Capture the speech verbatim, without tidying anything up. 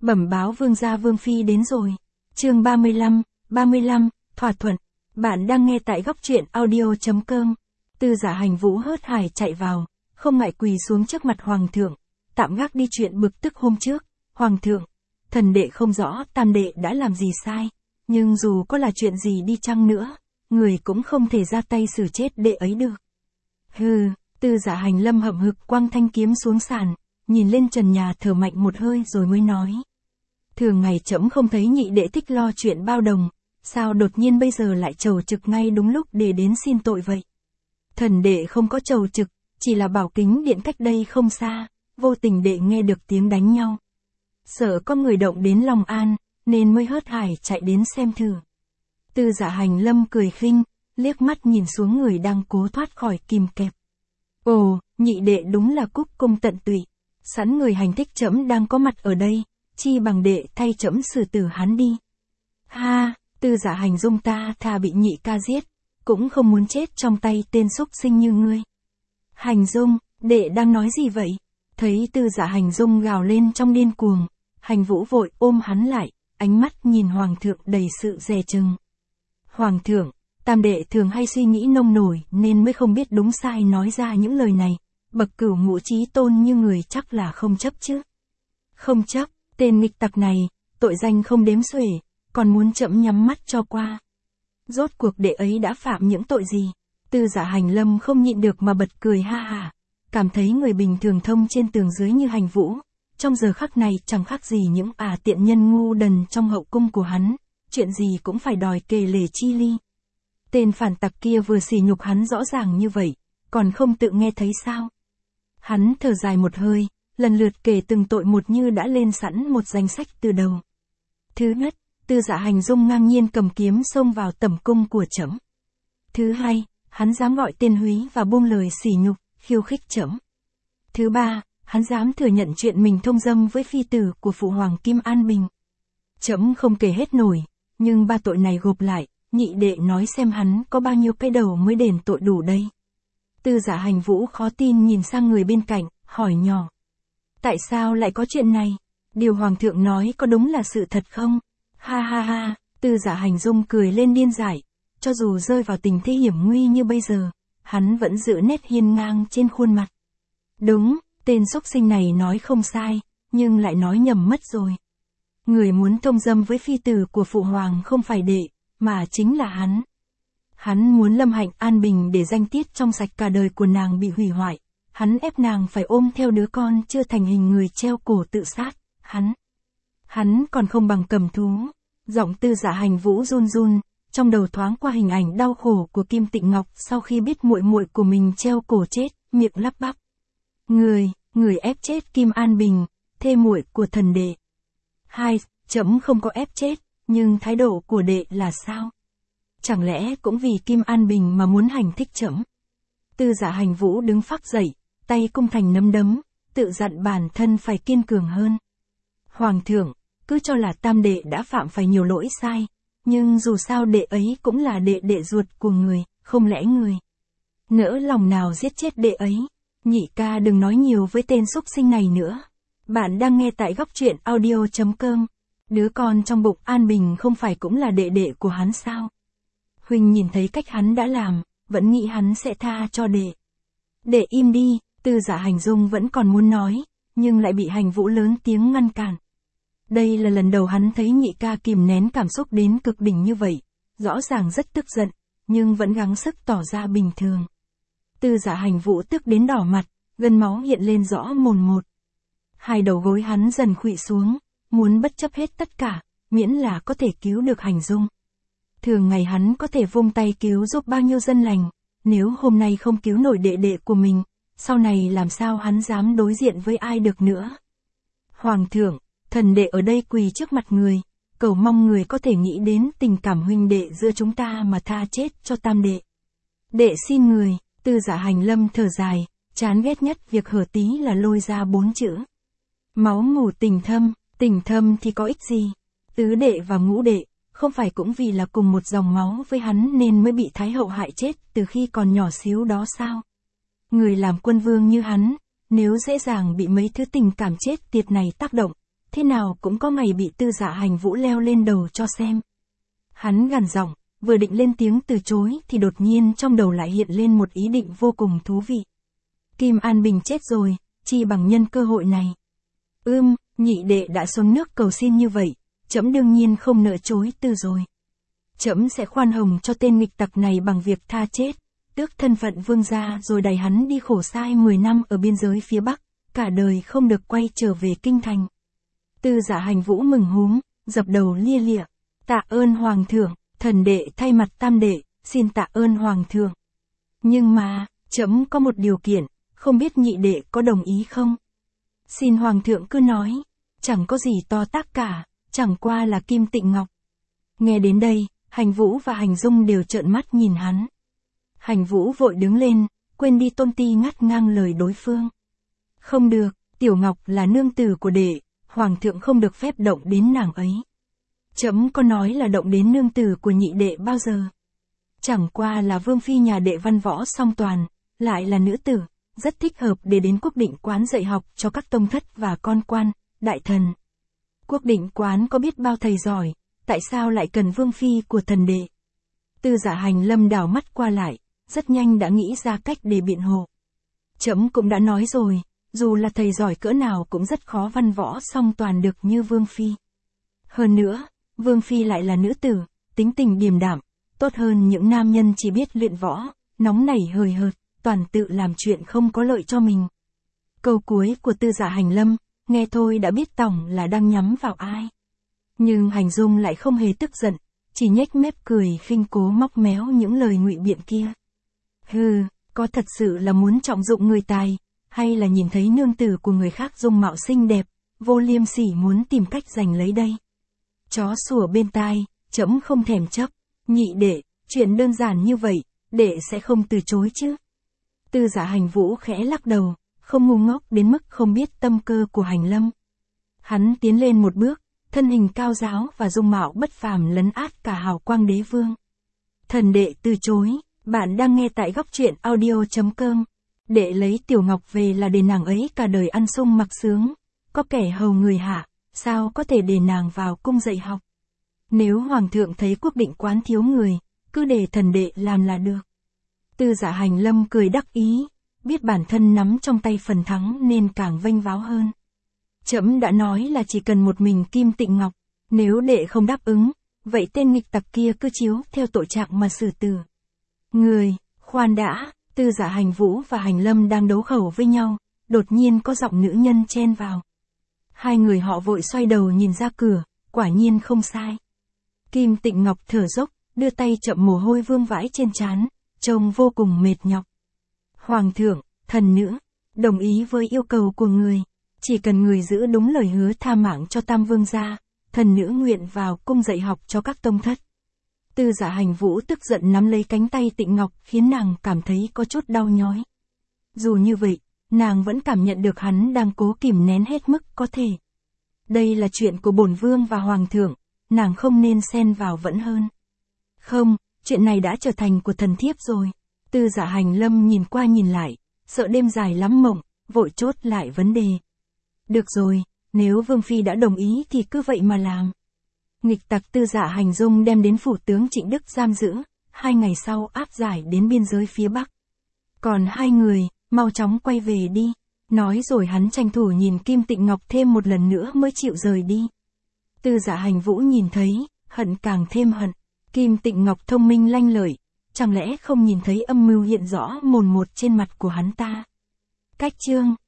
Bẩm báo vương gia vương phi đến rồi. Chương ba mươi lăm, ba mươi lăm, thỏa thuận. Bạn đang nghe tại góc truyện audio chấm com. Tư Giả Hành Vũ hớt hải chạy vào, không ngại quỳ xuống trước mặt hoàng thượng, tạm gác đi chuyện bực tức hôm trước. Hoàng thượng, thần đệ không rõ tam đệ đã làm gì sai, nhưng dù có là chuyện gì đi chăng nữa, người cũng không thể ra tay xử chết đệ ấy được. Hừ, Tư Giả Hành Lâm hậm hực quăng thanh kiếm xuống sàn, nhìn lên trần nhà thở mạnh một hơi rồi mới nói. Thường ngày trẫm không thấy nhị đệ thích lo chuyện bao đồng, sao đột nhiên bây giờ lại chầu trực ngay đúng lúc để đến xin tội vậy? Thần đệ không có chầu trực, chỉ là bảo kính điện cách đây không xa, vô tình đệ nghe được tiếng đánh nhau. Sợ có người động đến Long An, nên mới hớt hải chạy đến xem thử. Tư Giả Hành Lâm cười khinh, liếc mắt nhìn xuống người đang cố thoát khỏi kìm kẹp. Ồ, nhị đệ đúng là cúc cung tận tụy, sẵn người hành thích trẫm đang có mặt ở đây, chi bằng đệ thay trẫm xử tử hắn đi. Ha, Tư Giả Hành Dung ta thà bị nhị ca giết, cũng không muốn chết trong tay tên xúc sinh như ngươi. Hành Dung, đệ đang nói gì vậy? Thấy Tư Giả Hành Dung gào lên trong điên cuồng, Hành Vũ vội ôm hắn lại, ánh mắt nhìn hoàng thượng đầy sự dè chừng. Hoàng thượng, tam đệ thường hay suy nghĩ nông nổi nên mới không biết đúng sai nói ra những lời này, bậc cửu ngũ chí tôn như người chắc là không chấp chứ. Không chấp, tên nghịch tặc này, tội danh không đếm xuể, còn muốn trẫm nhắm mắt cho qua. Rốt cuộc đệ ấy đã phạm những tội gì? Tư Giả Hành Lâm không nhịn được mà bật cười ha hả, cảm thấy người bình thường thông trên tường dưới như Hành Vũ, trong giờ khắc này chẳng khác gì những ả tiện nhân ngu đần trong hậu cung của hắn, chuyện gì cũng phải đòi kề lể chi ly. Tên phản tặc kia vừa sỉ nhục hắn rõ ràng như vậy, còn không tự nghe thấy sao? Hắn thở dài một hơi, lần lượt kể từng tội một như đã lên sẵn một danh sách từ đầu. Thứ nhất, Tư Giả Hành Dung ngang nhiên cầm kiếm xông vào tẩm cung của trẫm. Thứ hai, hắn dám gọi tên húy và buông lời sỉ nhục, khiêu khích trẫm. Thứ ba, hắn dám thừa nhận chuyện mình thông dâm với phi tử của phụ hoàng Kim An Bình. Trẫm không kể hết nổi, nhưng ba tội này gộp lại, nhị đệ nói xem hắn có bao nhiêu cái đầu mới đền tội đủ đây. Tư Giả Hành Vũ khó tin nhìn sang người bên cạnh, hỏi nhỏ. Tại sao lại có chuyện này? Điều hoàng thượng nói có đúng là sự thật không? Ha ha ha, Tư Giả Hành Dung cười lên điên dại, cho dù rơi vào tình thế hiểm nguy như bây giờ, hắn vẫn giữ nét hiên ngang trên khuôn mặt. Đúng, tên xúc sinh này nói không sai, nhưng lại nói nhầm mất rồi. Người muốn thông dâm với phi tử của phụ hoàng không phải đệ, mà chính là hắn. Hắn muốn Lâm Hạnh an bình để danh tiết trong sạch cả đời của nàng bị hủy hoại. Hắn ép nàng phải ôm theo đứa con chưa thành hình người treo cổ tự sát. Hắn, hắn còn không bằng cầm thú. Giọng Tư Giả Hành Vũ run run, trong đầu thoáng qua hình ảnh đau khổ của Kim Tịnh Ngọc sau khi biết muội muội của mình treo cổ chết, miệng lắp bắp. Người, người ép chết Kim An Bình, thê muội của thần đệ. Hai, trẫm không có ép chết, nhưng thái độ của đệ là sao? Chẳng lẽ cũng vì Kim An Bình mà muốn hành thích trẫm? Tư Giả Hành Vũ đứng phác dậy, tay cung thành nắm đấm, tự dặn bản thân phải kiên cường hơn. Hoàng thượng, cứ cho là tam đệ đã phạm phải nhiều lỗi sai, nhưng dù sao đệ ấy cũng là đệ đệ ruột của người, không lẽ người nỡ lòng nào giết chết đệ ấy? Nhị ca đừng nói nhiều với tên xúc sinh này nữa. Bạn đang nghe tại góc truyện audio chấm com. Đứa con trong bụng An Bình không phải cũng là đệ đệ của hắn sao? Huynh nhìn thấy cách hắn đã làm, vẫn nghĩ hắn sẽ tha cho đệ. Đệ im đi, Tư Giả Hành Dung vẫn còn muốn nói, nhưng lại bị Hành Vũ lớn tiếng ngăn cản. Đây là lần đầu hắn thấy nhị ca kìm nén cảm xúc đến cực đỉnh như vậy, rõ ràng rất tức giận, nhưng vẫn gắng sức tỏ ra bình thường. Tư Giả Hành Vũ tức đến đỏ mặt, gân máu hiện lên rõ mồn một. Hai đầu gối hắn dần khuỵu xuống, muốn bất chấp hết tất cả, miễn là có thể cứu được Hành Dung. Thường ngày hắn có thể vung tay cứu giúp bao nhiêu dân lành, nếu hôm nay không cứu nổi đệ đệ của mình, sau này làm sao hắn dám đối diện với ai được nữa. Hoàng thượng, thần đệ ở đây quỳ trước mặt người, cầu mong người có thể nghĩ đến tình cảm huynh đệ giữa chúng ta mà tha chết cho tam đệ. Đệ xin người. Tư Giả Hành Lâm thở dài, chán ghét nhất việc hở tí là lôi ra bốn chữ. Máu mủ tình thâm, tình thâm thì có ích gì? Tứ đệ và ngũ đệ, không phải cũng vì là cùng một dòng máu với hắn nên mới bị Thái hậu hại chết từ khi còn nhỏ xíu đó sao? Người làm quân vương như hắn, nếu dễ dàng bị mấy thứ tình cảm chết tiệt này tác động, thế nào cũng có ngày bị Tư Dạ Hành Vũ leo lên đầu cho xem. Hắn gằn giọng, vừa định lên tiếng từ chối thì đột nhiên trong đầu lại hiện lên một ý định vô cùng thú vị. Kim An Bình chết rồi, chi bằng nhân cơ hội này. Ưm, nhị đệ đã xuống nước cầu xin như vậy, trẫm đương nhiên không nỡ chối từ rồi. Trẫm sẽ khoan hồng cho tên nghịch tặc này bằng việc tha chết, tước thân phận vương gia rồi đày hắn đi khổ sai mười năm ở biên giới phía Bắc, cả đời không được quay trở về kinh thành. Tư Dạ Hành Vũ mừng húm, dập đầu lia lịa, tạ ơn hoàng thượng, thần đệ thay mặt tam đệ, xin tạ ơn hoàng thượng. Nhưng mà, trẫm có một điều kiện, không biết nhị đệ có đồng ý không? Xin hoàng thượng cứ nói, chẳng có gì to tát cả, chẳng qua là kim tịnh ngọc. Nghe đến đây, Hành Vũ và Hành Dung đều trợn mắt nhìn hắn. Hành Vũ vội đứng lên, quên đi tôn ti ngắt ngang lời đối phương. Không được, Tiểu Ngọc là nương tử của đệ, hoàng thượng không được phép động đến nàng ấy. Trẫm có nói là động đến nương tử của nhị đệ bao giờ. Chẳng qua là vương phi nhà đệ văn võ song toàn, lại là nữ tử, rất thích hợp để đến Quốc Định Quán dạy học cho các tông thất và con quan, đại thần. Quốc Định Quán có biết bao thầy giỏi, tại sao lại cần vương phi của thần đệ? Tư Dạ Hành Lâm đảo mắt qua lại, rất nhanh đã nghĩ ra cách để biện hộ. Trẫm cũng đã nói rồi, dù là thầy giỏi cỡ nào cũng rất khó văn võ song toàn được như vương phi. Hơn nữa, vương phi lại là nữ tử, tính tình điềm đạm, tốt hơn những nam nhân chỉ biết luyện võ, nóng nảy hời hợt, toàn tự làm chuyện không có lợi cho mình. Câu cuối của Tư Dạ Hành Lâm, nghe thôi đã biết tổng là đang nhắm vào ai. Nhưng Hành Dung lại không hề tức giận, chỉ nhếch mép cười khinh cố móc méo những lời ngụy biện kia. Hừ, có thật sự là muốn trọng dụng người tài, hay là nhìn thấy nương tử của người khác dung mạo xinh đẹp, vô liêm sỉ muốn tìm cách giành lấy đây. Chó sủa bên tai, trẫm không thèm chấp, nhị đệ, chuyện đơn giản như vậy, đệ sẽ không từ chối chứ. Tư Dạ Hành Vũ khẽ lắc đầu, không ngu ngốc đến mức không biết tâm cơ của Hành Lâm. Hắn tiến lên một bước, thân hình cao ráo và dung mạo bất phàm lấn át cả hào quang đế vương. Thần đệ từ chối, bạn đang nghe tại góc truyện audio chấm com. Đệ lấy Tiểu Ngọc về là để nàng ấy cả đời ăn sung mặc sướng, có kẻ hầu người hạ, sao có thể để nàng vào cung dạy học. Nếu hoàng thượng thấy Quốc Định Quán thiếu người, cứ để thần đệ làm là được. Tư Dạ Hành Lâm cười đắc ý, biết bản thân nắm trong tay phần thắng nên càng vênh váo hơn. Trẫm đã nói là chỉ cần một mình Kim Tịnh Ngọc, nếu đệ không đáp ứng, vậy tên nghịch tặc kia cứ chiếu theo tội trạng mà xử tử. Người, khoan đã, Tư Dạ Hành Vũ và Hành Lâm đang đấu khẩu với nhau, đột nhiên có giọng nữ nhân chen vào. Hai người họ vội xoay đầu nhìn ra cửa, quả nhiên không sai. Kim Tịnh Ngọc thở dốc, đưa tay chậm mồ hôi vương vãi trên trán, trông vô cùng mệt nhọc. Hoàng thượng, thần nữ, đồng ý với yêu cầu của người, chỉ cần người giữ đúng lời hứa tha mạng cho Tam Vương gia, thần nữ nguyện vào cung dạy học cho các tông thất. Tư Dạ Hành Vũ tức giận nắm lấy cánh tay Tịnh Ngọc khiến nàng cảm thấy có chút đau nhói. Dù như vậy, nàng vẫn cảm nhận được hắn đang cố kìm nén hết mức có thể. Đây là chuyện của bổn vương và hoàng thượng, nàng không nên xen vào vẫn hơn. Không, chuyện này đã trở thành của thần thiếp rồi. Tư Dạ Hành Lâm nhìn qua nhìn lại, sợ đêm dài lắm mộng, vội chốt lại vấn đề. Được rồi, nếu Vương Phi đã đồng ý thì cứ vậy mà làm. Nghịch tặc Tư Dạ Hành Dung đem đến phủ tướng Trịnh Đức giam giữ, hai ngày sau áp giải đến biên giới phía Bắc. Còn hai người, mau chóng quay về đi. Nói rồi hắn tranh thủ nhìn Kim Tịnh Ngọc thêm một lần nữa mới chịu rời đi. Tư Dạ Hành Vũ nhìn thấy, hận càng thêm hận. Kim Tịnh Ngọc thông minh lanh lợi, chẳng lẽ không nhìn thấy âm mưu hiện rõ mồn một trên mặt của hắn ta. Cách chương